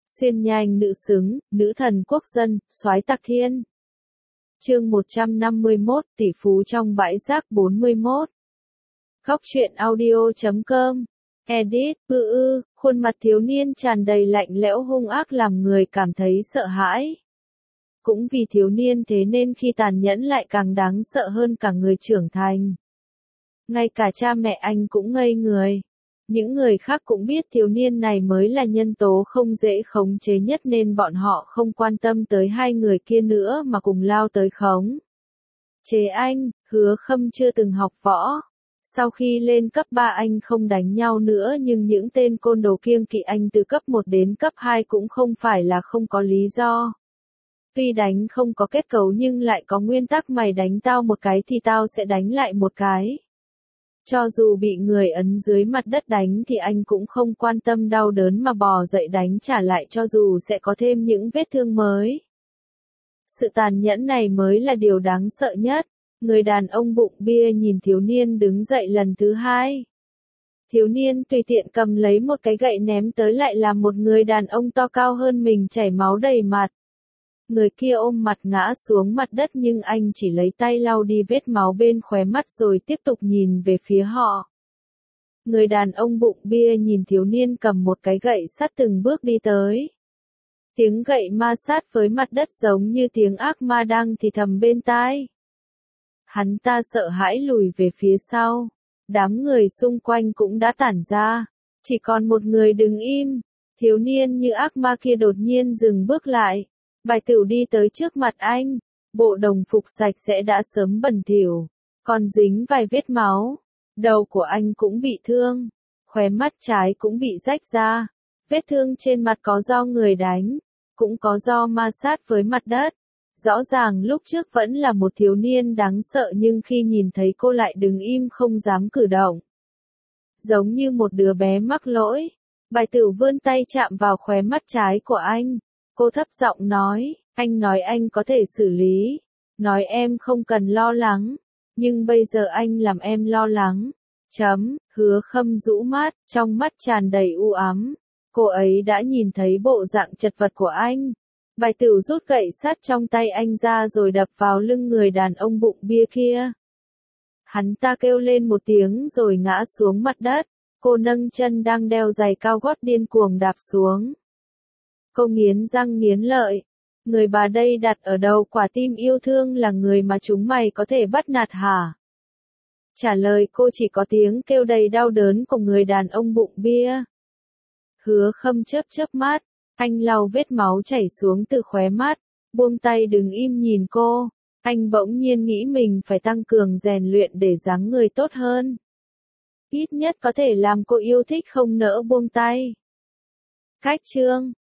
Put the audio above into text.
Xuyên nhanh nữ xứng, nữ thần quốc dân, soái tạc thiên. Chương 151, tỷ phú trong bãi rác 41. Góc truyện audio.com. Edit, khuôn mặt thiếu niên tràn đầy lạnh lẽo hung ác làm người cảm thấy sợ hãi. Cũng vì thiếu niên thế nên khi tàn nhẫn lại càng đáng sợ hơn cả người trưởng thành. Ngay cả cha mẹ anh cũng ngây người. Những người khác cũng biết thiếu niên này mới là nhân tố không dễ khống chế nhất nên bọn họ không quan tâm tới hai người kia nữa mà cùng lao tới khống chế anh. Hứa Khâm chưa từng học võ. Sau khi lên cấp 3 anh không đánh nhau nữa nhưng những tên côn đồ kiêng kỵ anh từ cấp 1 đến cấp 2 cũng không phải là không có lý do. Tuy đánh không có kết cấu nhưng lại có nguyên tắc mày đánh tao một cái thì tao sẽ đánh lại một cái. Cho dù bị người ấn dưới mặt đất đánh thì anh cũng không quan tâm đau đớn mà bò dậy đánh trả lại cho dù sẽ có thêm những vết thương mới. Sự tàn nhẫn này mới là điều đáng sợ nhất. Người đàn ông bụng bia nhìn thiếu niên đứng dậy lần thứ hai. Thiếu niên tùy tiện cầm lấy một cái gậy ném tới lại là một người đàn ông to cao hơn mình chảy máu đầy mặt. Người kia ôm mặt ngã xuống mặt đất nhưng anh chỉ lấy tay lau đi vết máu bên khóe mắt rồi tiếp tục nhìn về phía họ. Người đàn ông bụng bia nhìn thiếu niên cầm một cái gậy sắt từng bước đi tới. Tiếng gậy ma sát với mặt đất giống như tiếng ác ma đang thì thầm bên tai. Hắn ta sợ hãi lùi về phía sau. Đám người xung quanh cũng đã tản ra. Chỉ còn một người đứng im. Thiếu niên như ác ma kia đột nhiên dừng bước lại. Bài Tửu đi tới trước mặt anh. Bộ đồng phục sạch sẽ đã sớm bẩn thỉu. Còn dính vài vết máu. Đầu của anh cũng bị thương. Khóe mắt trái cũng bị rách ra. Vết thương trên mặt có do người đánh. Cũng có do ma sát với mặt đất. Rõ ràng lúc trước vẫn là một thiếu niên đáng sợ nhưng khi nhìn thấy cô lại đứng im không dám cử động. Giống như một đứa bé mắc lỗi. Bài Tửu vươn tay chạm vào khóe mắt trái của anh. Cô thấp giọng nói, anh nói anh có thể xử lý. Nói em không cần lo lắng. Nhưng bây giờ anh làm em lo lắng. Hứa Khâm rũ mắt, trong mắt tràn đầy u ám. Cô ấy đã nhìn thấy bộ dạng chật vật của anh. Bài Tửu rút gậy sắt trong tay anh ra rồi đập vào lưng người đàn ông bụng bia kia. Hắn ta kêu lên một tiếng rồi ngã xuống mặt đất. Cô nâng chân đang đeo giày cao gót điên cuồng đạp xuống. Cô nghiến răng nghiến lợi. Người bà đây đặt ở đầu quả tim yêu thương là người mà chúng mày có thể bắt nạt hả? Trả lời cô chỉ có tiếng kêu đầy đau đớn của người đàn ông bụng bia. Hứa Khâm chớp chớp mắt. Anh lau vết máu chảy xuống từ khóe mắt. Buông tay đứng im nhìn cô. Anh bỗng nhiên nghĩ mình phải tăng cường rèn luyện để dáng người tốt hơn. Ít nhất có thể làm cô yêu thích không nỡ buông tay. Cách chương